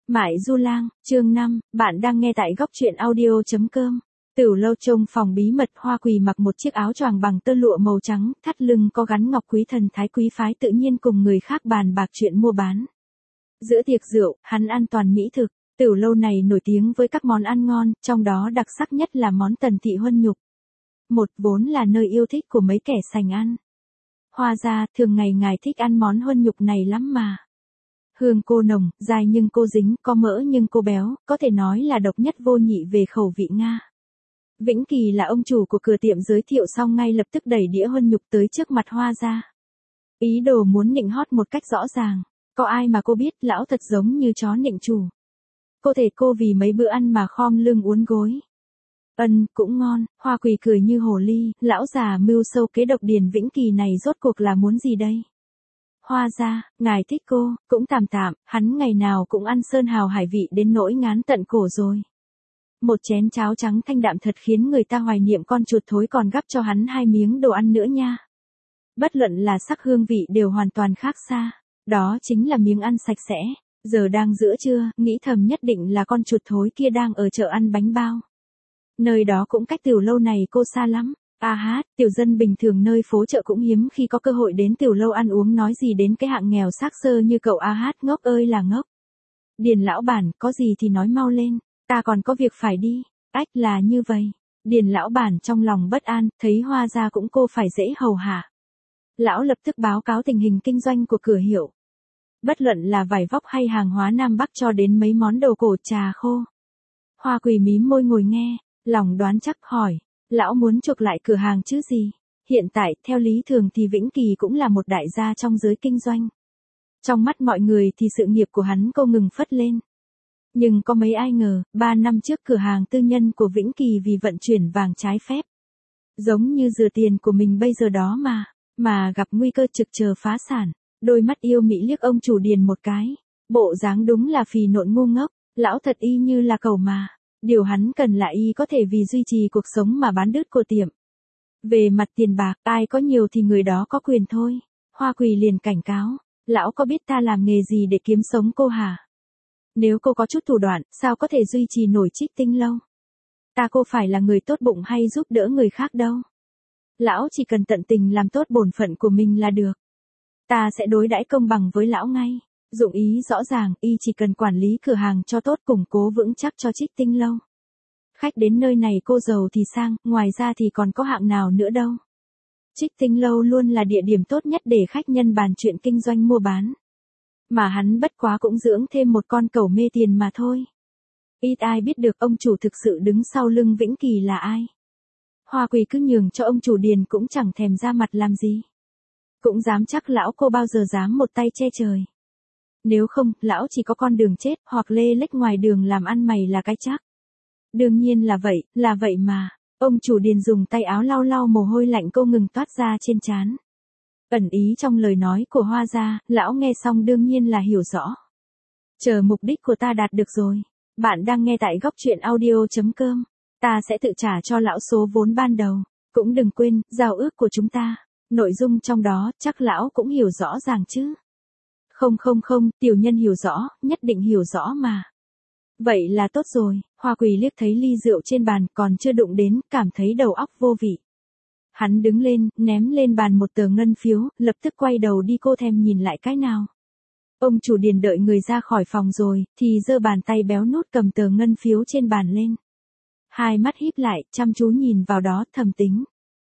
Mại Du Lang, chương 5, bạn đang nghe tại góc truyện audio.com. Tửu lâu trong phòng bí mật, Hoa Quỳ mặc một chiếc áo choàng bằng tơ lụa màu trắng, thắt lưng có gắn ngọc quý thần thái quý phái, tự nhiên cùng người khác bàn bạc chuyện mua bán. Giữa tiệc rượu, hắn ăn toàn mỹ thực. Tửu lâu này nổi tiếng với các món ăn ngon, trong đó đặc sắc nhất là món tần thị huân nhục. Một vốn là nơi yêu thích của mấy kẻ sành ăn. Hoa gia, thường ngày ngài thích ăn món huân nhục này lắm mà. Hương cô nồng, dai nhưng cô dính, có mỡ nhưng cô béo, có thể nói là độc nhất vô nhị về khẩu vị Nga. Vĩnh Kỳ là ông chủ của cửa tiệm giới thiệu xong ngay lập tức đẩy đĩa huân nhục tới trước mặt Hoa gia. Ý đồ muốn nịnh hót một cách rõ ràng. Có ai mà cô biết, lão thật giống như chó nịnh chủ. Cô thể cô vì mấy bữa ăn mà khom lưng uốn gối. Cũng ngon. Hoa Quỳ cười như hồ ly, lão già mưu sâu kế độc Điền Vĩnh Kỳ này rốt cuộc là muốn gì đây? Hoa gia, ngài thích cô, cũng tạm tạm, hắn ngày nào cũng ăn sơn hào hải vị đến nỗi ngán tận cổ rồi. Một chén cháo trắng thanh đạm thật khiến người ta hoài niệm, con chuột thối còn gắp cho hắn 2 miếng đồ ăn nữa nha. Bất luận là sắc hương vị đều hoàn toàn khác xa, đó chính là miếng ăn sạch sẽ. Giờ đang giữa trưa, nghĩ thầm nhất định là con chuột thối kia đang ở chợ ăn bánh bao. Nơi đó cũng cách tiểu lâu này cô xa lắm. Tiểu dân bình thường nơi phố chợ cũng hiếm khi có cơ hội đến tiểu lâu ăn uống, nói gì đến cái hạng nghèo xác xơ như cậu. Ngốc ơi là ngốc. Điền lão bản, có gì thì nói mau lên, ta còn có việc phải đi. Là như vậy. Điền lão bản trong lòng bất an, thấy Hoa gia cũng cô phải dễ hầu hạ. Lão lập tức báo cáo tình hình kinh doanh của cửa hiệu. Bất luận là vải vóc hay hàng hóa Nam Bắc cho đến mấy món đồ cổ trà khô. Hoa Quỳ mím môi ngồi nghe, lòng đoán chắc hỏi. Lão muốn chuộc lại cửa hàng chứ gì? Hiện tại, theo lý thường thì Vĩnh Kỳ cũng là một đại gia trong giới kinh doanh. Trong mắt mọi người thì sự nghiệp của hắn cô ngừng phất lên. Nhưng có mấy ai ngờ, 3 năm trước cửa hàng tư nhân của Vĩnh Kỳ vì vận chuyển vàng trái phép. Giống như rửa tiền của mình bây giờ đó mà gặp nguy cơ trực chờ phá sản. Đôi mắt yêu mị liếc ông chủ Điền một cái. Bộ dáng đúng là phì nộn ngu ngốc, lão thật y như là cẩu mà. Điều hắn cần là y có thể vì duy trì cuộc sống mà bán đứt của tiệm. Về mặt tiền bạc, ai có nhiều thì người đó có quyền thôi. Hoa Quỳ liền cảnh cáo, lão có biết ta làm nghề gì để kiếm sống cô hả? Nếu cô có chút thủ đoạn, sao có thể duy trì nổi Trích Tinh lâu? Ta cô phải là người tốt bụng hay giúp đỡ người khác đâu. Lão chỉ cần tận tình làm tốt bổn phận của mình là được. Ta sẽ đối đãi công bằng với lão ngay. Dụng ý rõ ràng, y chỉ cần quản lý cửa hàng cho tốt, củng cố vững chắc cho Trích Tinh lâu. Khách đến nơi này cô giàu thì sang, ngoài ra thì còn có hạng nào nữa đâu. Trích Tinh lâu luôn là địa điểm tốt nhất để khách nhân bàn chuyện kinh doanh mua bán. Mà hắn bất quá cũng dưỡng thêm một con cẩu mê tiền mà thôi. Ít ai biết được ông chủ thực sự đứng sau lưng Vĩnh Kỳ là ai. Hoa Quỳ cứ nhường cho ông chủ Điền cũng chẳng thèm ra mặt làm gì. Cũng dám chắc lão cô bao giờ dám một tay che trời. Nếu không, lão chỉ có con đường chết, hoặc lê lếch ngoài đường làm ăn mày là cái chắc. Đương nhiên là vậy mà. Ông chủ Điền dùng tay áo lau lau mồ hôi lạnh cô ngừng toát ra trên trán. Ẩn ý trong lời nói của Hoa gia, lão nghe xong đương nhiên là hiểu rõ. Chờ mục đích của ta đạt được rồi. Bạn đang nghe tại góc truyện audio.com. Ta sẽ tự trả cho lão số vốn ban đầu. Cũng đừng quên, giao ước của chúng ta. Nội dung trong đó, chắc lão cũng hiểu rõ ràng chứ. Không, tiểu nhân hiểu rõ, nhất định hiểu rõ mà. Vậy là tốt rồi. Hoa Quỳ liếc thấy ly rượu trên bàn còn chưa đụng đến, cảm thấy đầu óc vô vị. Hắn đứng lên, ném lên bàn một tờ ngân phiếu, lập tức quay đầu đi, cô thèm nhìn lại cái nào. Ông chủ Điền đợi người ra khỏi phòng rồi, thì giơ bàn tay béo nút cầm tờ ngân phiếu trên bàn lên. Hai mắt híp lại, chăm chú nhìn vào đó, thầm tính.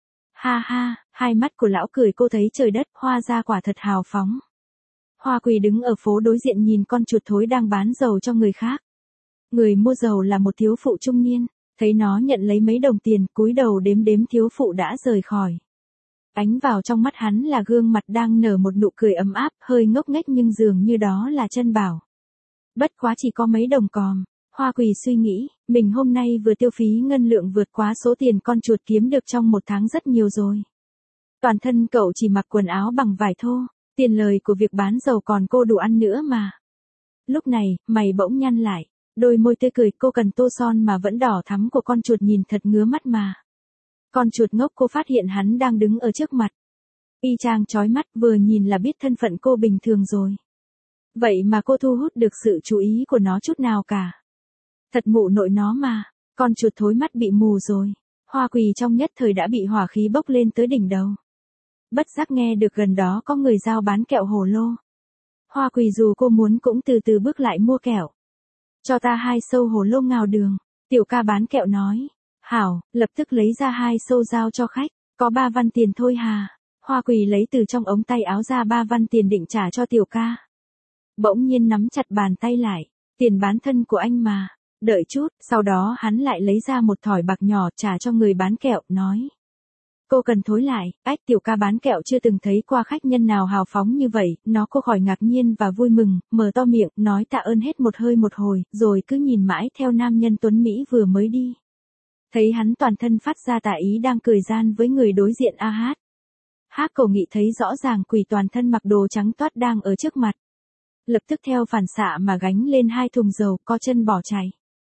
Hai mắt của lão cười, cô thấy trời đất, Hoa gia quả thật hào phóng. Hoa Quỳ đứng ở phố đối diện nhìn con chuột thối đang bán dầu cho người khác. Người mua dầu là một thiếu phụ trung niên, thấy nó nhận lấy mấy đồng tiền, cúi đầu đếm thiếu phụ đã rời khỏi. Ánh vào trong mắt hắn là gương mặt đang nở một nụ cười ấm áp, hơi ngốc nghếch nhưng dường như đó là chân bảo. Bất quá chỉ có mấy đồng còm. Hoa Quỳ suy nghĩ, mình hôm nay vừa tiêu phí ngân lượng vượt quá số tiền con chuột kiếm được trong một tháng rất nhiều rồi. Toàn thân cậu chỉ mặc quần áo bằng vải thô, tiền lời của việc bán dầu còn cô đủ ăn nữa mà. Lúc này, mày bỗng nhăn lại, đôi môi tươi cười, cô cần tô son mà vẫn đỏ thắm của con chuột nhìn thật ngứa mắt mà. Con chuột ngốc, cô phát hiện hắn đang đứng ở trước mặt. Y chang chói mắt, vừa nhìn là biết thân phận cô bình thường rồi. Vậy mà cô thu hút được sự chú ý của nó chút nào cả. Thật mụ nội nó mà, con chuột thối mắt bị mù rồi. Hoa Quỳ trong nhất thời đã bị hỏa khí bốc lên tới đỉnh đầu. Bất giác nghe được gần đó có người giao bán kẹo hồ lô. Hoa Quỳ dù cô muốn cũng từ từ bước lại mua kẹo. Cho ta 2 xâu hồ lô ngào đường. Tiểu ca bán kẹo nói. Hảo, lập tức lấy ra 2 xâu giao cho khách. Có 3 văn tiền thôi hà. Hoa Quỳ lấy từ trong ống tay áo ra 3 văn tiền định trả cho tiểu ca. Bỗng nhiên nắm chặt bàn tay lại. Tiền bán thân của anh mà. Đợi chút, sau đó hắn lại lấy ra một thỏi bạc nhỏ trả cho người bán kẹo, nói. Cô cần thối lại, tiểu ca bán kẹo chưa từng thấy qua khách nhân nào hào phóng như vậy, nó cô khỏi ngạc nhiên và vui mừng, mở to miệng, nói tạ ơn hết một hơi một hồi, rồi cứ nhìn mãi theo nam nhân tuấn Mỹ vừa mới đi. Thấy hắn toàn thân phát ra tà ý đang cười gian với người đối diện a hát. Hắc Cổ Nghị thấy rõ ràng Quỳ toàn thân mặc đồ trắng toát đang ở trước mặt. Lập tức theo phản xạ mà gánh lên 2 thùng dầu, co chân bỏ chạy.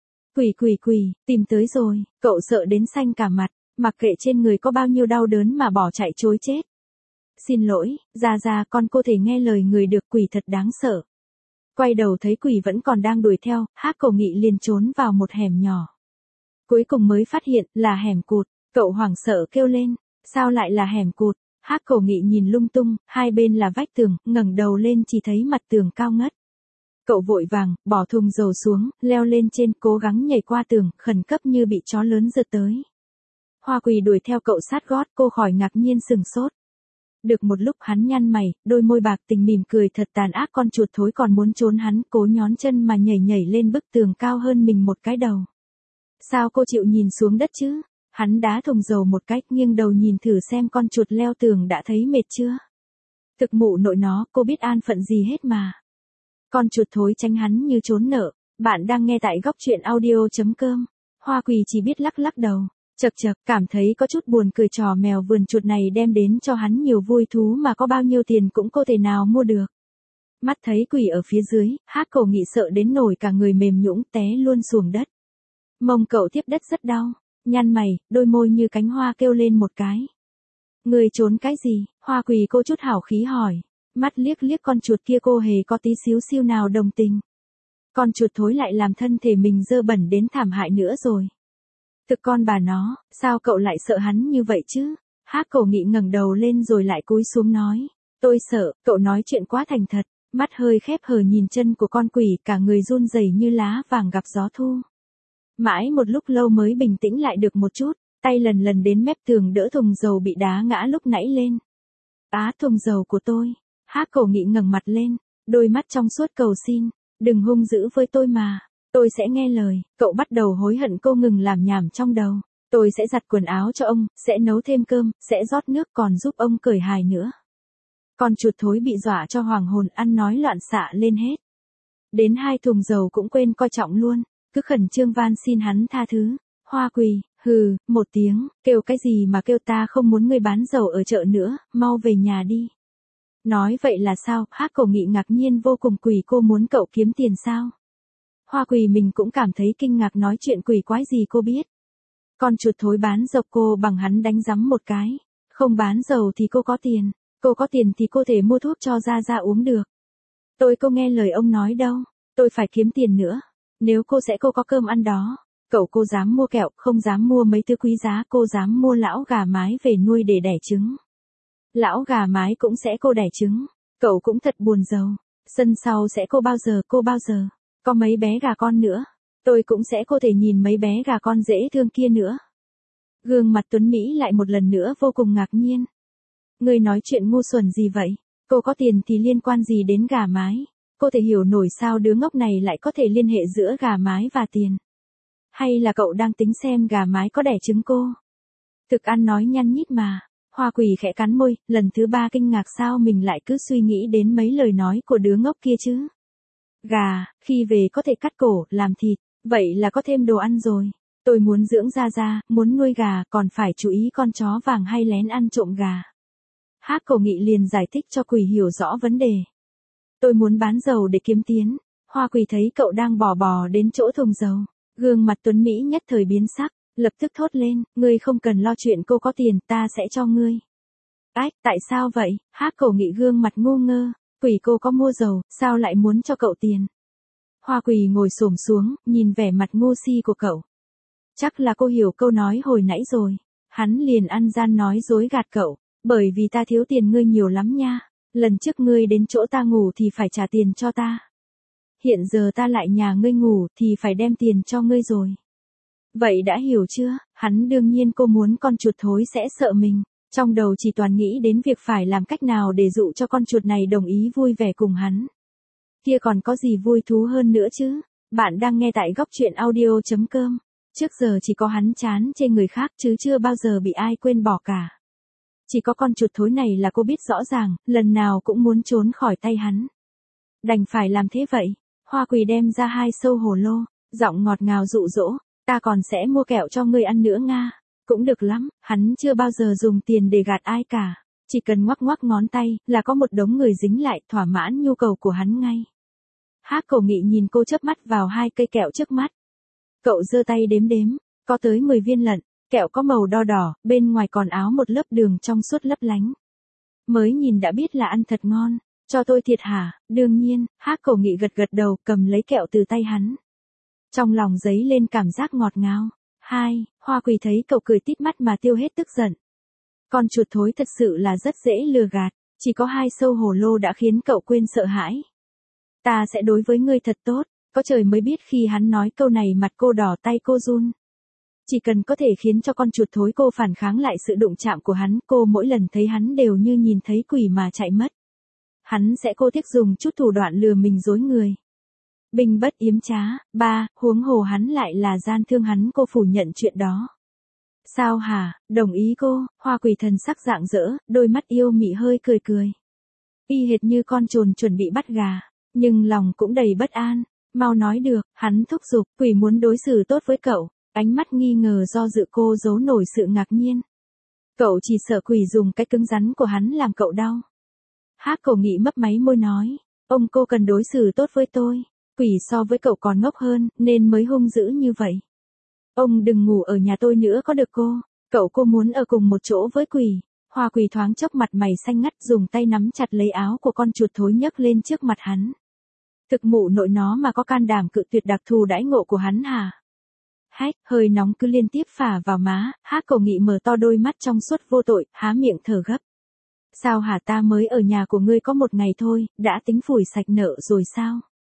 Quỳ, tìm tới rồi, cậu sợ đến xanh cả mặt, mặc kệ trên người có bao nhiêu đau đớn mà bỏ chạy chối chết. Xin lỗi, ra con cô thể nghe lời người được, Quỳ thật đáng sợ. Quay đầu thấy Quỳ vẫn còn đang đuổi theo, Hắc Cổ Nghị liền trốn vào một hẻm nhỏ. Cuối cùng mới phát hiện là hẻm cụt, cậu hoảng sợ kêu lên, sao lại là hẻm cụt? Hắc Cổ Nghị nhìn lung tung, hai bên là vách tường, ngẩng đầu lên chỉ thấy mặt tường cao ngất. Cậu vội vàng, bỏ thùng dầu xuống, leo lên trên, cố gắng nhảy qua tường, khẩn cấp như bị chó lớn giật tới. Hoa Quỳ đuổi theo cậu sát gót, cô khỏi ngạc nhiên sừng sốt. Được một lúc hắn nhăn mày, đôi môi bạc tình mỉm cười thật tàn ác, con chuột thối còn muốn trốn hắn, cố nhón chân mà nhảy lên bức tường cao hơn mình một cái đầu. Sao cô chịu nhìn xuống đất chứ? Hắn đá thùng dầu một cách, nghiêng đầu nhìn thử xem con chuột leo tường đã thấy mệt chưa. Thực mụ nội nó, cô biết an phận gì hết mà. Con chuột thối tránh hắn như trốn nợ. Bạn đang nghe tại góc truyện audio.com. Hoa Quỳ chỉ biết lắc lắc đầu. Chậc, cảm thấy có chút buồn cười, trò mèo vườn chuột này đem đến cho hắn nhiều vui thú mà có bao nhiêu tiền cũng không thể nào mua được. Mắt thấy Quỳ ở phía dưới, Hắc Cổ Nghị sợ đến nổi cả người mềm nhũn té luôn xuống đất. Mông cậu tiếp đất rất đau. Nhăn mày, đôi môi như cánh hoa kêu lên một cái. Người trốn cái gì? Hoa Quỳ cô chút hảo khí hỏi. Mắt liếc con chuột kia, cô hề có tí xíu siêu nào đồng tình. Con chuột thối lại làm thân thể mình dơ bẩn đến thảm hại nữa rồi. Thực con bà nó, sao cậu lại sợ hắn như vậy chứ? Hắc Cổ Nghị ngẩng đầu lên rồi lại cúi xuống nói. Tôi sợ, cậu nói chuyện quá thành thật. Mắt hơi khép hờ nhìn chân của con quỷ, cả người run rẩy như lá vàng gặp gió thu. Mãi một lúc lâu mới bình tĩnh lại được một chút, tay lần đến mép tường đỡ thùng dầu bị đá ngã lúc nãy lên. Thùng dầu của tôi. Hắc Cổ Nghị ngẩng mặt lên, đôi mắt trong suốt cầu xin, đừng hung dữ với tôi mà, tôi sẽ nghe lời. Cậu bắt đầu hối hận cô ngừng làm nhảm trong đầu. Tôi sẽ giặt quần áo cho ông, sẽ nấu thêm cơm, sẽ rót nước, còn giúp ông cởi hài nữa. Con chuột thối bị dọa cho hoàng hồn, ăn nói loạn xạ lên hết. Đến 2 thùng dầu cũng quên coi trọng luôn. Cứ khẩn trương van xin hắn tha thứ. Hoa Quỳ, hừ, một tiếng, kêu cái gì mà kêu, ta không muốn ngươi bán dầu ở chợ nữa, mau về nhà đi. Nói vậy là sao? Hắc Cổ Nghị ngạc nhiên vô cùng. Quỳ cô muốn cậu kiếm tiền sao? Hoa Quỳ mình cũng cảm thấy kinh ngạc, nói chuyện quỷ quái gì cô biết. Con chuột thối bán dầu cô bằng hắn đánh rắm một cái. Không bán dầu thì cô có tiền. Cô có tiền thì cô thể mua thuốc cho ra uống được. Tôi không nghe lời ông nói đâu. Tôi phải kiếm tiền nữa. Nếu cô có cơm ăn đó. Cô dám mua kẹo, không dám mua mấy thứ quý giá, cô dám mua lão gà mái về nuôi để đẻ trứng. Lão gà mái cũng sẽ cô đẻ trứng. Cậu cũng thật buồn giàu. Sân sau sẽ cô bao giờ. Có mấy bé gà con nữa. Tôi cũng sẽ cô thể nhìn mấy bé gà con dễ thương kia nữa. Gương mặt Tuấn Mỹ lại một lần nữa vô cùng ngạc nhiên. Người nói chuyện ngu xuẩn gì vậy? Cô có tiền thì liên quan gì đến gà mái? Cô thể hiểu nổi sao đứa ngốc này lại có thể liên hệ giữa gà mái và tiền. Hay là cậu đang tính xem gà mái có đẻ trứng cô? Thực ăn nói nhăn nhít mà. Hoa Quỳ khẽ cắn môi, lần thứ 3 kinh ngạc sao mình lại cứ suy nghĩ đến mấy lời nói của đứa ngốc kia chứ. Gà, khi về có thể cắt cổ, làm thịt, vậy là có thêm đồ ăn rồi. Tôi muốn dưỡng ra, muốn nuôi gà, còn phải chú ý con chó vàng hay lén ăn trộm gà. Hắc Cổ Nghị liền giải thích cho Quỳ hiểu rõ vấn đề. Tôi muốn bán dầu để kiếm tiền. Hoa Quỳ thấy cậu đang bò đến chỗ thùng dầu. Gương mặt Tuấn Mỹ nhất thời biến sắc, lập tức thốt lên, ngươi không cần lo chuyện cô có tiền, ta sẽ cho ngươi. Tại sao vậy? Hắc Cổ Nghị gương mặt ngu ngơ. Quỷ cô có mua dầu, sao lại muốn cho cậu tiền? Hoa Quỳ ngồi xổm xuống, nhìn vẻ mặt ngu si của cậu. Chắc là cô hiểu câu nói hồi nãy rồi. Hắn liền ăn gian nói dối gạt cậu. Bởi vì ta thiếu tiền ngươi nhiều lắm nha. Lần trước ngươi đến chỗ ta ngủ thì phải trả tiền cho ta. Hiện giờ ta lại nhà ngươi ngủ thì phải đem tiền cho ngươi rồi. Vậy đã hiểu chưa? Hắn đương nhiên cô muốn con chuột thối sẽ sợ mình. Trong đầu chỉ toàn nghĩ đến việc phải làm cách nào để dụ cho con chuột này đồng ý vui vẻ cùng hắn. Kia còn có gì vui thú hơn nữa chứ? Bạn đang nghe tại góc truyện audio.com. Trước giờ chỉ có hắn chán chê người khác chứ chưa bao giờ bị ai quên bỏ cả. Chỉ có con chuột thối này là cô biết rõ ràng, lần nào cũng muốn trốn khỏi tay hắn. Đành phải làm thế vậy. Hoa Quỳ đem ra 2 sâu hồ lô, giọng ngọt ngào dụ dỗ, ta còn sẽ mua kẹo cho ngươi ăn nữa nga. Cũng được lắm, hắn chưa bao giờ dùng tiền để gạt ai cả. Chỉ cần ngoắc ngoắc ngón tay là có một đống người dính lại thỏa mãn nhu cầu của hắn ngay. Hắc Cổ Nghị nhìn cô chớp mắt vào 2 cây kẹo trước mắt. Cậu giơ tay đếm đếm, có tới 10 viên lận, kẹo có màu đo đỏ, bên ngoài còn áo một lớp đường trong suốt lấp lánh. Mới nhìn đã biết là ăn thật ngon, cho tôi thiệt hả? Đương nhiên, Hắc Cổ Nghị gật gật đầu cầm lấy kẹo từ tay hắn. Trong lòng dấy lên cảm giác ngọt ngào. Hoa Quỳ thấy cậu cười tít mắt mà tiêu hết tức giận. Con chuột thối thật sự là rất dễ lừa gạt, chỉ có 2 sâu hồ lô đã khiến cậu quên sợ hãi. Ta sẽ đối với ngươi thật tốt, có trời mới biết khi hắn nói câu này mặt cô đỏ tay cô run. Chỉ cần có thể khiến cho con chuột thối cô phản kháng lại sự đụng chạm của hắn, cô mỗi lần thấy hắn đều như nhìn thấy quỷ mà chạy mất. Hắn sẽ cô thích dùng chút thủ đoạn lừa mình dối người. Binh bất yếm trá, huống hồ hắn lại là gian thương hắn cô phủ nhận chuyện đó. Sao hả, đồng ý cô, Hoa Quỳ thần sắc rạng rỡ, đôi mắt yêu mị hơi cười cười. Y hệt như con trồn chuẩn bị bắt gà, nhưng lòng cũng đầy bất an, mau nói được, hắn thúc giục, quỷ muốn đối xử tốt với cậu, ánh mắt nghi ngờ do dự cô giấu nổi sự ngạc nhiên. Cậu chỉ sợ quỷ dùng cái cứng rắn của hắn làm cậu đau. Hắc Cổ Nghị mấp máy môi nói, ông cô cần đối xử tốt với tôi. Quỷ so với cậu còn ngốc hơn, nên mới hung dữ như vậy. Ông đừng ngủ ở nhà tôi nữa có được cô muốn ở cùng một chỗ với quỷ. Hoa Quỳ thoáng chốc mặt mày xanh ngắt dùng tay nắm chặt lấy áo của con chuột thối nhấc lên trước mặt hắn. Thực mụ nội nó mà có can đảm cự tuyệt đặc thù đãi ngộ của hắn hả? Hách, hơi nóng cứ liên tiếp phả vào má, Hắc Cổ Nghị mở to đôi mắt trong suốt vô tội, há miệng thở gấp. Sao hả, ta mới ở nhà của ngươi có 1 ngày thôi, đã tính phủi sạch nợ rồi sao?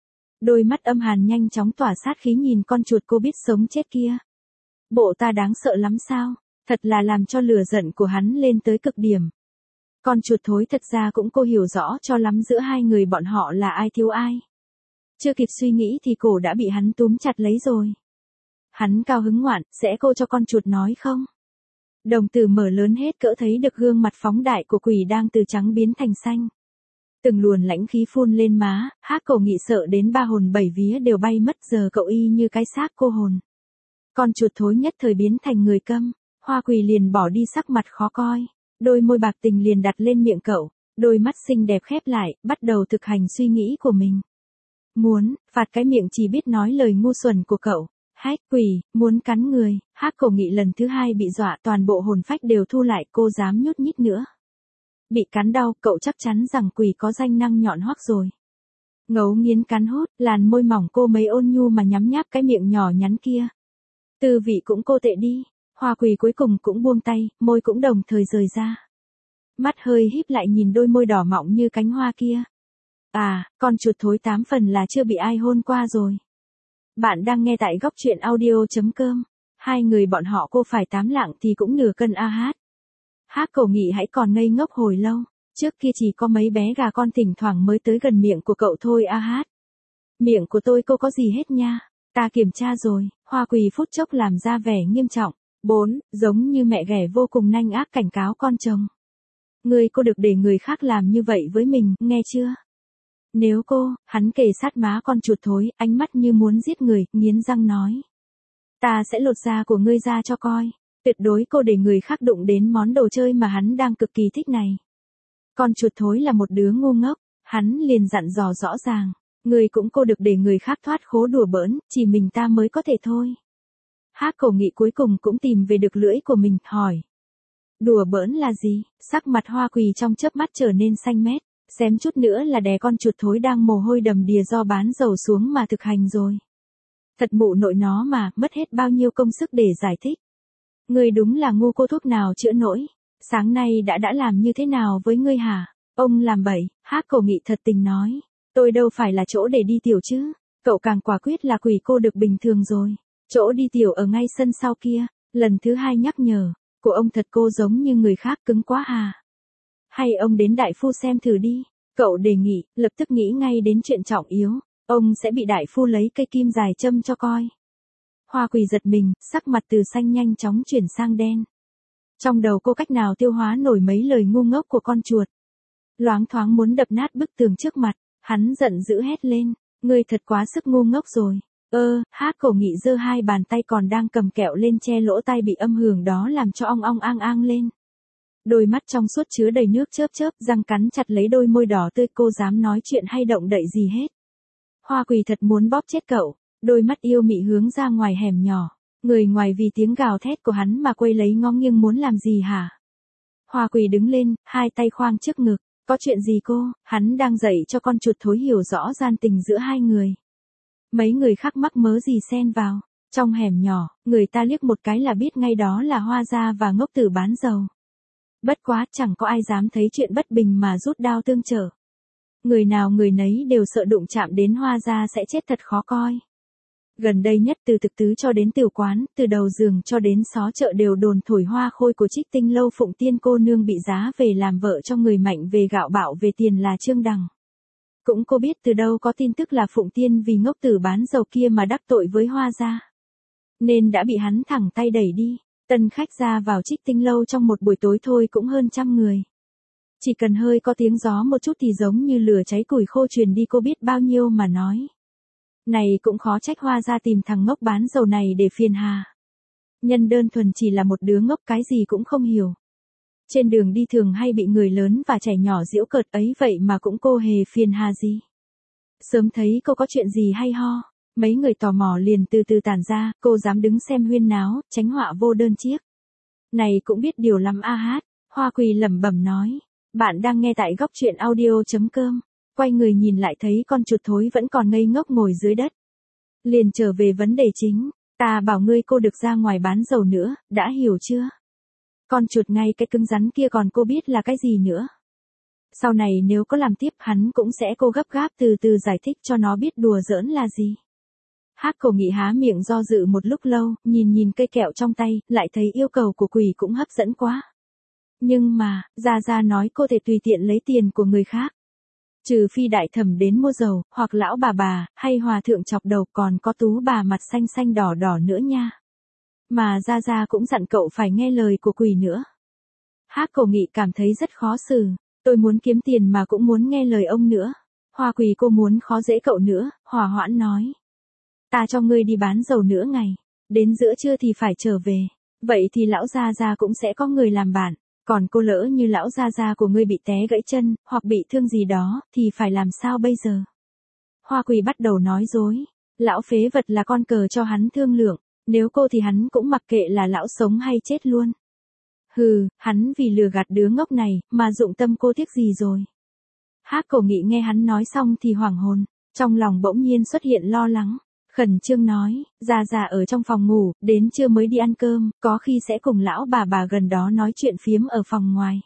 Đôi mắt âm hàn nhanh chóng tỏa sát khí nhìn con chuột cô biết sống chết kia. Bộ ta đáng sợ lắm sao? Thật là làm cho lửa giận của hắn lên tới cực điểm. Con chuột thối thật ra cũng cô hiểu rõ cho lắm giữa hai người bọn họ là ai thiếu ai. Chưa kịp suy nghĩ thì cổ đã bị hắn túm chặt lấy rồi. Hắn cao hứng ngoạn, sẽ cô cho con chuột nói không? Đồng tử mở lớn hết cỡ thấy được gương mặt phóng đại của quỷ đang từ trắng biến thành xanh. Từng luồn lãnh khí phun lên má, Hắc Cổ Nghị sợ đến 3 hồn 7 vía đều bay mất, giờ cậu y như cái xác cô hồn. Con chuột thối nhất thời biến thành người câm, Hoa Quỳ liền bỏ đi sắc mặt khó coi, đôi môi bạc tình liền đặt lên miệng cậu, đôi mắt xinh đẹp khép lại, bắt đầu thực hành suy nghĩ của mình. Muốn, phạt cái miệng chỉ biết nói lời ngu xuẩn của cậu. Hách, quỷ, muốn cắn người. Hắc Cổ Nghị lần thứ 2 bị dọa toàn bộ hồn phách đều thu lại, cô dám nhút nhít nữa. Bị cắn đau, cậu chắc chắn rằng quỷ có danh năng nhọn hoắc rồi. Ngấu nghiến cắn hút, làn môi mỏng cô mấy ôn nhu mà nhắm nháp cái miệng nhỏ nhắn kia. Tư vị cũng cô tệ đi. Hoa Quỳ cuối cùng cũng buông tay, môi cũng đồng thời rời ra. Mắt hơi híp lại nhìn đôi môi đỏ mọng như cánh hoa kia. À, con chuột thối 8 phần là chưa bị ai hôn qua rồi. Bạn đang nghe tại góc truyện audio.com. Hai người bọn họ cô phải 8 lạng thì cũng nửa cân AH. Hắc Cổ Nghị hãy còn ngây ngốc hồi lâu, trước kia chỉ có mấy bé gà con thỉnh thoảng mới tới gần miệng của cậu thôi AH. Miệng của tôi cô có gì hết nha, ta kiểm tra rồi. Hoa Quỳ phút chốc làm ra vẻ nghiêm trọng. 4, giống như mẹ ghẻ vô cùng nanh ác cảnh cáo con chồng. Cô được để người khác làm như vậy với mình, nghe chưa? Nếu hắn kề sát má con chuột thối, ánh mắt như muốn giết người, nghiến răng nói. Ta sẽ lột da của ngươi ra cho coi. Tuyệt đối cô để người khác đụng đến món đồ chơi mà hắn đang cực kỳ thích này. Con chuột thối là một đứa ngu ngốc, hắn liền dặn dò rõ ràng. Ngươi cũng cô được để người khác thoát khố đùa bỡn, chỉ mình ta mới có thể thôi. Hắc Cổ Nghị cuối cùng cũng tìm về được lưỡi của mình, hỏi. Đùa bỡn là gì? Sắc mặt Hoa Quỳ trong chớp mắt trở nên xanh mét. Xém chút nữa là đè con chuột thối đang mồ hôi đầm đìa do bán dầu xuống mà thực hành rồi. Thật mụ nội nó mà, mất hết bao nhiêu công sức để giải thích. Ngươi đúng là ngu, cô thuốc nào chữa nổi. Sáng nay đã làm như thế nào với ngươi hả? Ông làm bậy, Hắc Cổ Nghị thật tình nói. Tôi đâu phải là chỗ để đi tiểu chứ. Cậu càng quả quyết là quỷ cô được bình thường rồi. Chỗ đi tiểu ở ngay sân sau kia. Lần thứ 2 nhắc nhở. Của ông thật cô giống như người khác cứng quá à. Hay ông đến đại phu xem thử đi. Cậu đề nghị, lập tức nghĩ ngay đến chuyện trọng yếu. Ông sẽ bị đại phu lấy cây kim dài châm cho coi. Hoa Quỳ giật mình, sắc mặt từ xanh nhanh chóng chuyển sang đen. Trong đầu cô cách nào tiêu hóa nổi mấy lời ngu ngốc của con chuột. Loáng thoáng muốn đập nát bức tường trước mặt, hắn giận dữ hét lên. Ngươi thật quá sức ngu ngốc rồi. Hắc Cổ Nghị giơ 2 bàn tay còn đang cầm kẹo lên che lỗ tai bị âm hưởng đó làm cho ong ong ang ang lên. Đôi mắt trong suốt chứa đầy nước chớp chớp, răng cắn chặt lấy đôi môi đỏ tươi, cô dám nói chuyện hay động đậy gì hết. Hoa Quỳ thật muốn bóp chết cậu, đôi mắt yêu mị hướng ra ngoài hẻm nhỏ. Người ngoài vì tiếng gào thét của hắn mà quay lấy ngó nghiêng muốn làm gì hả? Hoa Quỳ đứng lên, 2 tay khoang trước ngực. Có chuyện gì cô? Hắn đang dạy cho con chuột thối hiểu rõ gian tình giữa hai người. Mấy người khác mắc mớ gì xen vào. Trong hẻm nhỏ, người ta liếc một cái là biết ngay đó là Hoa gia và ngốc tử bán dầu. Bất quá chẳng có ai dám thấy chuyện bất bình mà rút đao tương trợ. Người nào người nấy đều sợ đụng chạm đến Hoa gia sẽ chết thật khó coi. Gần đây nhất từ thực tứ cho đến tiểu quán, từ đầu giường cho đến xó chợ đều đồn thổi hoa khôi của Trích Tinh lâu Phụng Tiên cô nương bị giá về làm vợ cho người mạnh về gạo bạo về tiền là Trương Đằng. Cũng cô biết từ đâu có tin tức là Phụng Tiên vì ngốc tử bán dầu kia mà đắc tội với Hoa gia. Nên đã bị hắn thẳng tay đẩy đi. Tân khách ra vào Trích Tinh lâu trong một buổi tối thôi cũng hơn 100 người. Chỉ cần hơi có tiếng gió một chút thì giống như lửa cháy củi khô truyền đi cô biết bao nhiêu mà nói. Này cũng khó trách Hoa gia tìm thằng ngốc bán dầu này để phiền hà. Nhân đơn thuần chỉ là một đứa ngốc cái gì cũng không hiểu. Trên đường đi thường hay bị người lớn và trẻ nhỏ giễu cợt ấy vậy mà cũng cô hề phiền hà gì. Sớm thấy cô có chuyện gì hay ho. Mấy người tò mò liền từ từ tản ra, cô dám đứng xem huyên náo, tránh họa vô đơn chiếc. Này cũng biết điều lắm a hát, Hoa Quỳ lẩm bẩm nói. Bạn đang nghe tại góc truyện audio.com. Quay người nhìn lại thấy con chuột thối vẫn còn ngây ngốc ngồi dưới đất. Liền trở về vấn đề chính, ta bảo ngươi cô được ra ngoài bán dầu nữa, đã hiểu chưa? Con chuột ngay cái cứng rắn kia còn cô biết là cái gì nữa. Sau này nếu có làm tiếp hắn cũng sẽ cô gấp gáp từ từ giải thích cho nó biết đùa giỡn là gì. Hắc Cổ Nghị há miệng do dự một lúc lâu, nhìn cây kẹo trong tay, lại thấy yêu cầu của Quỳ cũng hấp dẫn quá. Nhưng mà, Gia nói cô thể tùy tiện lấy tiền của người khác. Trừ phi đại thẩm đến mua dầu, hoặc lão bà, hay hòa thượng chọc đầu còn có tú bà mặt xanh xanh đỏ đỏ nữa nha. Mà Gia cũng dặn cậu phải nghe lời của Quỳ nữa. Hắc Cổ Nghị cảm thấy rất khó xử, tôi muốn kiếm tiền mà cũng muốn nghe lời ông nữa. Hoa Quỳ cô muốn khó dễ cậu nữa, hòa hoãn nói. Ta cho ngươi đi bán dầu nửa ngày, đến giữa trưa thì phải trở về, vậy thì lão Gia cũng sẽ có người làm bạn, còn cô lỡ như lão Gia của ngươi bị té gãy chân, hoặc bị thương gì đó, thì phải làm sao bây giờ? Hoa Quỳ bắt đầu nói dối, lão phế vật là con cờ cho hắn thương lượng, nếu cô thì hắn cũng mặc kệ là lão sống hay chết luôn. Hừ, hắn vì lừa gạt đứa ngốc này, mà dụng tâm cô tiếc gì rồi? Hắc Cổ Nghị nghe hắn nói xong thì hoảng hồn, trong lòng bỗng nhiên xuất hiện lo lắng. Khẩn trương nói, Gia ở trong phòng ngủ, đến trưa mới đi ăn cơm, có khi sẽ cùng lão bà gần đó nói chuyện phiếm ở phòng ngoài.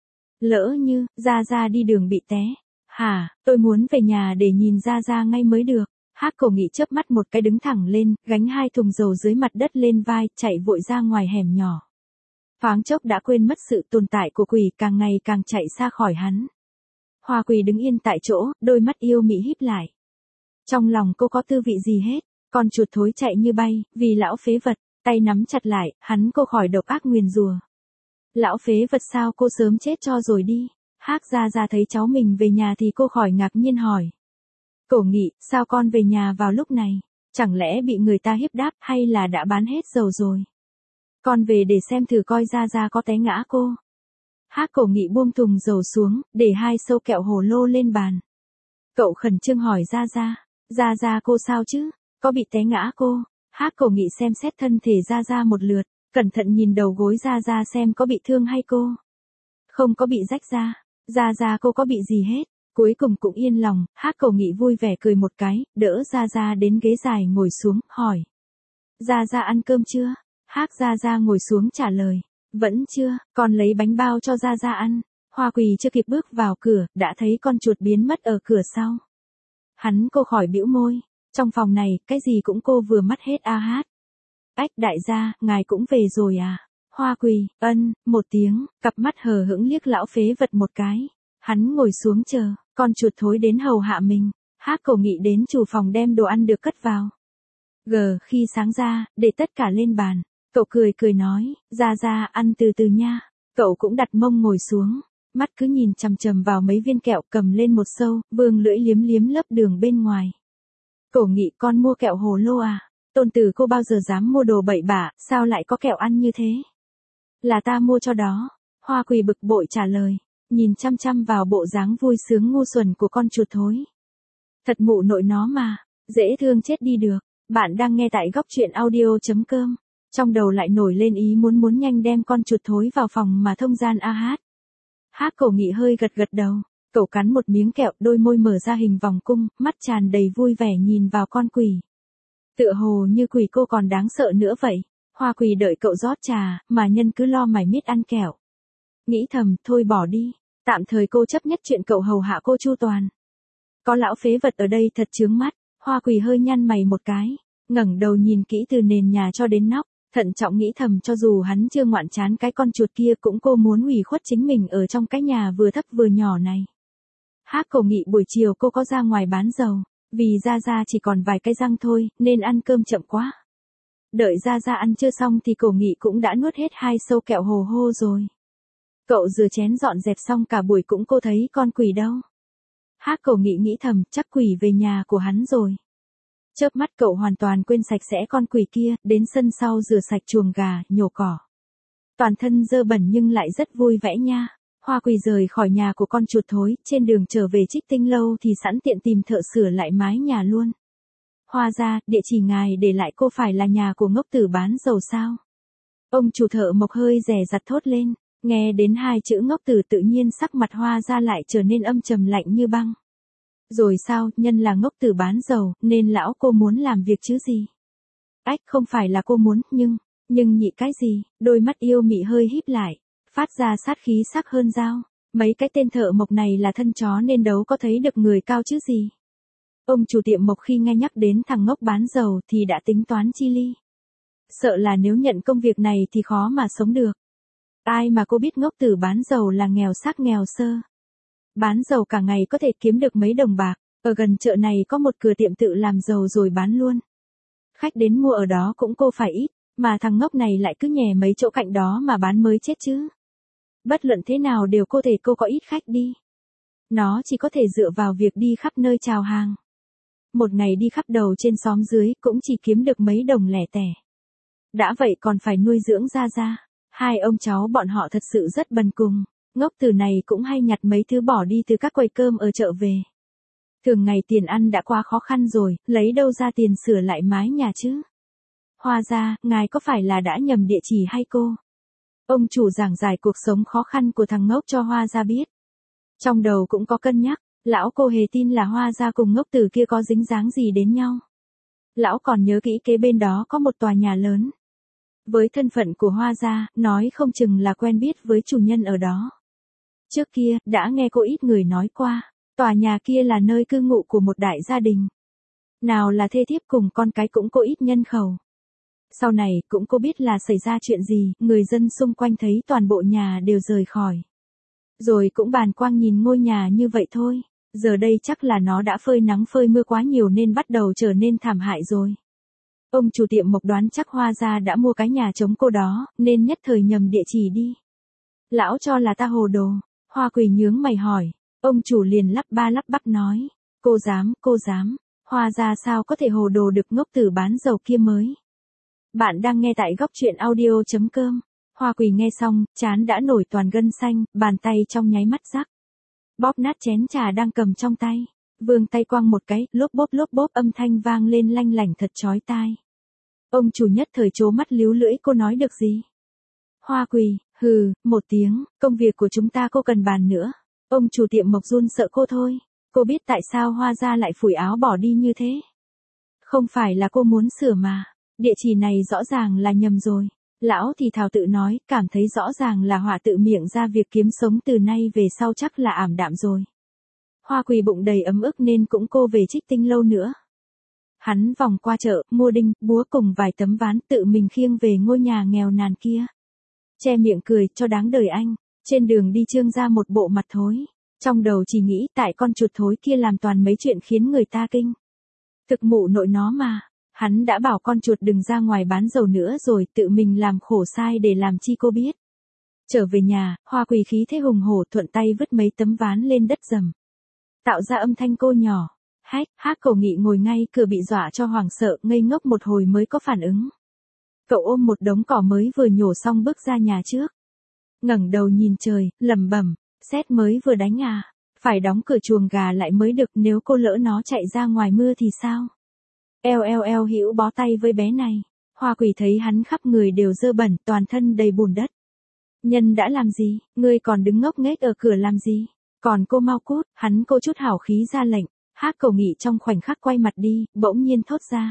Lỡ như, Gia đi đường bị té. Hả, tôi muốn về nhà để nhìn Gia ngay mới được. Hắc Cổ Nghị chớp mắt một cái đứng thẳng lên, gánh 2 thùng dầu dưới mặt đất lên vai, chạy vội ra ngoài hẻm nhỏ. Thoáng chốc đã quên mất sự tồn tại của Quỳ, càng ngày càng chạy xa khỏi hắn. Hoa Quỳ đứng yên tại chỗ, đôi mắt yêu mị híp lại. Trong lòng cô có tư vị gì hết, con chuột thối chạy như bay, vì lão phế vật, tay nắm chặt lại, hắn cô khỏi độc ác nguyền rủa. Lão phế vật sao cô sớm chết cho rồi đi. Hắc Gia thấy cháu mình về nhà thì cô khỏi ngạc nhiên hỏi. Cổ Nghị, sao con về nhà vào lúc này, chẳng lẽ bị người ta hiếp đáp hay là đã bán hết dầu rồi? Con về để xem thử coi Gia có té ngã cô. Hắc Cổ Nghị buông thùng dầu xuống, để 2 sâu kẹo hồ lô lên bàn. Cậu khẩn trương hỏi Gia cô sao chứ, có bị té ngã cô? Hắc Cổ Nghị xem xét thân thể Gia một lượt, cẩn thận nhìn đầu gối Gia xem có bị thương hay cô. Không có bị rách ra, Gia cô có bị gì hết, Cuối cùng cũng yên lòng, Hắc Cầu Nghị vui vẻ cười một cái, đỡ Gia Gia đến ghế dài ngồi xuống, hỏi. Gia Gia ăn cơm chưa? Hắc Gia Gia ngồi xuống trả lời. Vẫn chưa, con lấy bánh bao cho Gia Gia ăn. Hoa Quỳ chưa kịp bước vào cửa, đã thấy con chuột biến mất ở cửa sau. Hắn cô khỏi bĩu môi. Trong phòng này, cái gì cũng cô vừa mắt hết a hát. Ách đại gia, ngài cũng về rồi à? Hoa Quỳ, một tiếng, cặp mắt hờ hững liếc lão phế vật một cái. Hắn ngồi xuống chờ, con chuột thối đến hầu hạ mình. Hắc Cầu Nghị đến chủ phòng đem đồ ăn được cất vào. Khi sáng ra, để tất cả lên bàn. Cậu cười cười nói, Gia Gia ăn từ từ nha. Cậu cũng đặt mông ngồi xuống, mắt cứ nhìn chằm chằm vào mấy viên kẹo cầm lên một sâu, vương lưỡi liếm liếm lớp đường bên ngoài. Cầu Nghị con mua kẹo hồ lô à? Tôn tử cô bao giờ dám mua đồ bậy bạ, sao lại có kẹo ăn như thế? Là ta mua cho đó. Hoa Quỳ bực bội trả lời, nhìn chăm chăm vào bộ dáng vui sướng ngu xuẩn của con chuột thối. Thật mụ nội nó mà, dễ thương chết đi được. Bạn đang nghe tại góc truyện audio.com. Trong đầu lại nổi lên ý muốn nhanh đem con chuột thối vào phòng mà thông gian a hát. Hắc Cầu Nghị hơi gật gật đầu, cậu cắn một miếng kẹo, đôi môi mở ra hình vòng cung, mắt tràn đầy vui vẻ nhìn vào con quỷ. Tựa hồ như quỷ cô còn đáng sợ nữa vậy. Hoa Quỳ đợi cậu rót trà, mà nhân cứ lo mải miết ăn kẹo. Nghĩ thầm, thôi bỏ đi, tạm thời cô chấp nhất chuyện cậu hầu hạ cô chu toàn. Có lão phế vật ở đây thật chướng mắt. Hoa Quỳ hơi nhăn mày một cái, ngẩng đầu nhìn kỹ từ nền nhà cho đến nóc, thận trọng nghĩ thầm cho dù hắn chưa ngoạn chán cái con chuột kia cũng cô muốn ủy khuất chính mình ở trong cái nhà vừa thấp vừa nhỏ này. Hắc Cầu Nghị buổi chiều cô có ra ngoài bán dầu, vì Gia Gia chỉ còn vài cái răng thôi, nên ăn cơm chậm quá. Đợi Gia Gia ăn chưa xong thì Cầu Nghị cũng đã nuốt hết 2 sâu kẹo hồ hô rồi. Cậu rửa chén dọn dẹp xong cả buổi cũng cô thấy con quỷ đâu. Hắc Cầu Nghị nghĩ thầm, chắc quỷ về nhà của hắn rồi. Chớp mắt cậu hoàn toàn quên sạch sẽ con quỷ kia, đến sân sau rửa sạch chuồng gà, nhổ cỏ. Toàn thân dơ bẩn nhưng lại rất vui vẻ nha. Hoa Quỳ rời khỏi nhà của con chuột thối, trên đường trở về Trích Tinh Lâu thì sẵn tiện tìm thợ sửa lại mái nhà luôn. Hoa gia, địa chỉ ngài để lại cô phải là nhà của ngốc tử bán dầu sao? Ông chủ thợ mộc hơi dè dặt thốt lên, nghe đến 2 chữ ngốc tử tự nhiên sắc mặt Hoa gia lại trở nên âm trầm lạnh như băng. Rồi sao, nhân là ngốc tử bán dầu, nên lão cô muốn làm việc chứ gì? Ách, không phải là cô muốn, nhưng nhị cái gì? Đôi mắt yêu mị hơi híp lại, phát ra sát khí sắc hơn dao. Mấy cái tên thợ mộc này là thân chó nên đấu có thấy được người cao chứ gì? Ông chủ tiệm mộc khi nghe nhắc đến thằng ngốc bán dầu thì đã tính toán chi ly. Sợ là nếu nhận công việc này thì khó mà sống được. Ai mà cô biết ngốc tử bán dầu là nghèo xác nghèo sơ. Bán dầu cả ngày có thể kiếm được mấy đồng bạc, ở gần chợ này có một cửa tiệm tự làm dầu rồi bán luôn. Khách đến mua ở đó cũng cô phải ít, mà thằng ngốc này lại cứ nhè mấy chỗ cạnh đó mà bán mới chết chứ. Bất luận thế nào đều cô thể cô có ít khách đi. Nó chỉ có thể dựa vào việc đi khắp nơi chào hàng. Một ngày đi khắp đầu trên xóm dưới cũng chỉ kiếm được mấy đồng lẻ tẻ. Đã vậy còn phải nuôi dưỡng Gia Gia. 2 ông cháu bọn họ thật sự rất bần cùng. Ngốc tử này cũng hay nhặt mấy thứ bỏ đi từ các quầy cơm ở chợ về. Thường ngày tiền ăn đã quá khó khăn rồi, lấy đâu ra tiền sửa lại mái nhà chứ? Hoa gia, ngài có phải là đã nhầm địa chỉ hay cô? Ông chủ giảng giải cuộc sống khó khăn của thằng ngốc cho Hoa gia biết. Trong đầu cũng có cân nhắc, lão cô hề tin là Hoa gia cùng ngốc tử kia có dính dáng gì đến nhau. Lão còn nhớ kỹ kế bên đó có một tòa nhà lớn. Với thân phận của Hoa gia, nói không chừng là quen biết với chủ nhân ở đó. Trước kia, đã nghe cô ít người nói qua, tòa nhà kia là nơi cư ngụ của một đại gia đình. Nào là thê thiếp cùng con cái cũng có ít nhân khẩu. Sau này, cũng cô biết là xảy ra chuyện gì, người dân xung quanh thấy toàn bộ nhà đều rời khỏi. Rồi cũng bàn quang nhìn ngôi nhà như vậy thôi, giờ đây chắc là nó đã phơi nắng phơi mưa quá nhiều nên bắt đầu trở nên thảm hại rồi. Ông chủ tiệm mộc đoán chắc Hoa gia đã mua cái nhà trống cô đó, nên nhất thời nhầm địa chỉ đi. Lão cho là ta hồ đồ. Hoa Quỳ nhướng mày hỏi, ông chủ liền lắp ba lắp bắp nói, cô dám, Hoa gia sao có thể hồ đồ được ngốc tử bán dầu kia mới. Bạn đang nghe tại góc truyện audio.com. Hoa Quỳ nghe xong, trán đã nổi toàn gân xanh, bàn tay trong nháy mắt rắc. Bóp nát chén trà đang cầm trong tay, vươn tay quăng một cái, lốp bốp âm thanh vang lên lanh lảnh thật chói tai. Ông chủ nhất thời trố mắt líu lưỡi, cô nói được gì? Hoa Quỳ, hừ, một tiếng, công việc của chúng ta cô cần bàn nữa. Ông chủ tiệm mộc run sợ cô thôi. Cô biết tại sao Hoa gia lại phủi áo bỏ đi như thế. Không phải là cô muốn sửa mà. Địa chỉ này rõ ràng là nhầm rồi. Lão thì thào tự nói, cảm thấy rõ ràng là họa tự miệng ra việc kiếm sống từ nay về sau chắc là ảm đạm rồi. Hoa Quỳ bụng đầy ấm ức nên cũng cô về Trích Tinh lâu nữa. Hắn vòng qua chợ, mua đinh, búa cùng vài tấm ván tự mình khiêng về ngôi nhà nghèo nàn kia. Che miệng cười cho đáng đời anh. Trên đường đi trương ra một bộ mặt thối. Trong đầu chỉ nghĩ tại con chuột thối kia làm toàn mấy chuyện khiến người ta kinh. Thực mụ nội nó mà. Hắn đã bảo con chuột đừng ra ngoài bán dầu nữa rồi, tự mình làm khổ sai để làm chi cô biết. Trở về nhà, Hoa Quỳ khí thế hùng hổ thuận tay vứt mấy tấm ván lên đất dầm. Tạo ra âm thanh cô nhỏ. Hác Cầu Nghị ngồi ngay cửa bị dọa cho hoảng sợ, ngây ngốc một hồi mới có phản ứng. Cậu ôm một đống cỏ mới vừa nhổ xong bước ra nhà trước. Ngẩng đầu nhìn trời, lẩm bẩm, sét mới vừa đánh à, phải đóng cửa chuồng gà lại mới được, nếu cô lỡ nó chạy ra ngoài mưa thì sao? Eo hữu bó tay với bé này. Hoa Quỳ thấy hắn khắp người đều dơ bẩn, toàn thân đầy bùn đất. Nhân đã làm gì, ngươi còn đứng ngốc nghếch ở cửa làm gì? Còn cô mau cút, hắn cô chút hảo khí ra lệnh. Hác Cầu Nghị trong khoảnh khắc quay mặt đi, bỗng nhiên thốt ra.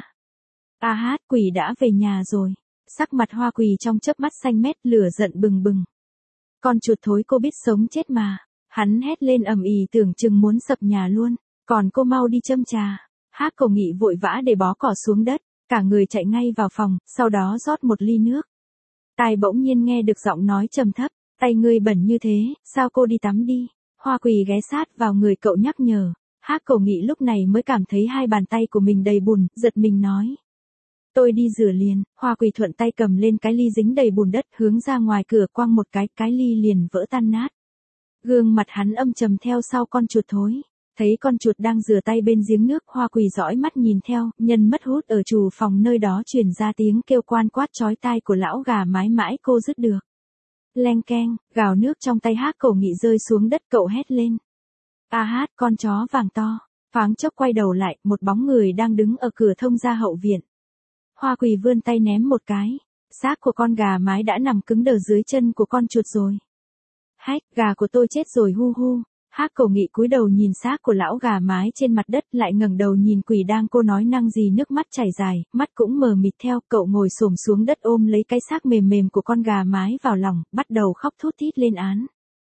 Quỷ đã về nhà rồi. Sắc mặt Hoa Quỳ trong chớp mắt xanh mét, lửa giận bừng bừng. Con chuột thối cô biết sống chết mà. Hắn hét lên ầm ĩ tưởng chừng muốn sập nhà luôn. Còn cô mau đi châm trà. Hác Cầu Nghị vội vã để bó cỏ xuống đất. Cả người chạy ngay vào phòng, sau đó rót một ly nước. Tai bỗng nhiên nghe được giọng nói trầm thấp. Tay ngươi bẩn như thế, sao cô đi tắm đi. Hoa Quỳ ghé sát vào người cậu nhắc nhở. Hác Cầu Nghị lúc này mới cảm thấy hai bàn tay của mình đầy bùn, giật mình nói. Tôi đi rửa liền. Hoa Quỳ thuận tay cầm lên cái ly dính đầy bùn đất, hướng ra ngoài cửa quăng một cái ly liền vỡ tan nát. Gương mặt hắn âm trầm theo sau con chuột thối. Thấy con chuột đang rửa tay bên giếng nước, Hoa Quỳ dõi mắt nhìn theo, nhân mất hút ở chủ phòng nơi đó truyền ra tiếng kêu quan quát chói tai của lão gà mái mãi cô dứt được. Leng keng, gào nước trong tay Hác Cầu Nghị rơi xuống đất, cậu hét lên. Con chó vàng to. Thoáng chốc quay đầu lại, một bóng người đang đứng ở cửa thông ra hậu viện. Hoa Quỳ vươn tay ném một cái. Xác của con gà mái đã nằm cứng đờ dưới chân của con chuột rồi. Gà của tôi chết rồi hu hu. Hác Cầu Nghị cúi đầu nhìn xác của lão gà mái trên mặt đất, lại ngẩng đầu nhìn Quỳ đang cô nói năng gì, nước mắt chảy dài, mắt cũng mờ mịt theo, cậu ngồi xổm xuống đất ôm lấy cái xác mềm mềm của con gà mái vào lòng, bắt đầu khóc thút thít lên án.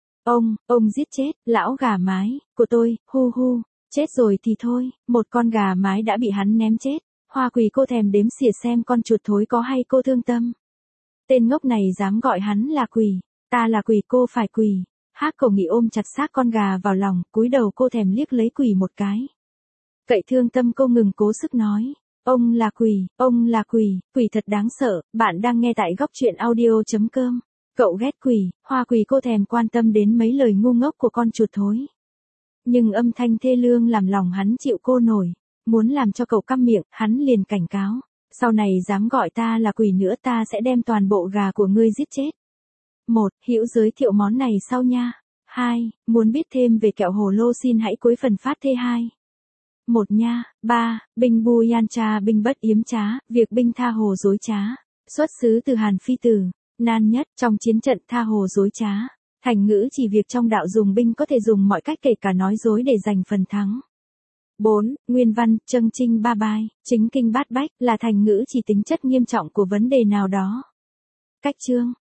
Ông giết chết, lão gà mái, của tôi, hu hu, chết rồi thì thôi, một con gà mái đã bị hắn ném chết. Hoa Quỳ cô thèm đếm xỉa xem con chuột thối có hay cô thương tâm. Tên ngốc này dám gọi hắn là quỷ, ta là quỷ cô phải quỳ. Hác Cầu Nghị ôm chặt xác con gà vào lòng, cúi đầu cô thèm liếc lấy quỷ một cái. Cậy thương tâm cô ngừng cố sức nói. Ông là quỷ, quỷ thật đáng sợ. Bạn đang nghe tại góc truyện audio.com. Cậu ghét quỷ. Hoa Quỳ cô thèm quan tâm đến mấy lời ngu ngốc của con chuột thối. Nhưng âm thanh thê lương làm lòng hắn chịu cô nổi. Muốn làm cho cậu câm miệng, hắn liền cảnh cáo. Sau này dám gọi ta là quỷ nữa, ta sẽ đem toàn bộ gà của ngươi giết chết. 1. Hữu giới thiệu món này sau nha. 2. Muốn biết thêm về kẹo hồ lô xin hãy cuối phần phát thê 2. 1 nha. 3. Binh bu yan cha binh bất yếm trá, việc binh tha hồ dối trá. Xuất xứ từ Hàn Phi Tử. Nan nhất, trong chiến trận tha hồ dối trá. Thành ngữ chỉ việc trong đạo dùng binh có thể dùng mọi cách kể cả nói dối để giành phần thắng. 4. Nguyên văn, Châng Chinh Ba Bai, Chính Kinh Bát Bách là thành ngữ chỉ tính chất nghiêm trọng của vấn đề nào đó. Cách chương.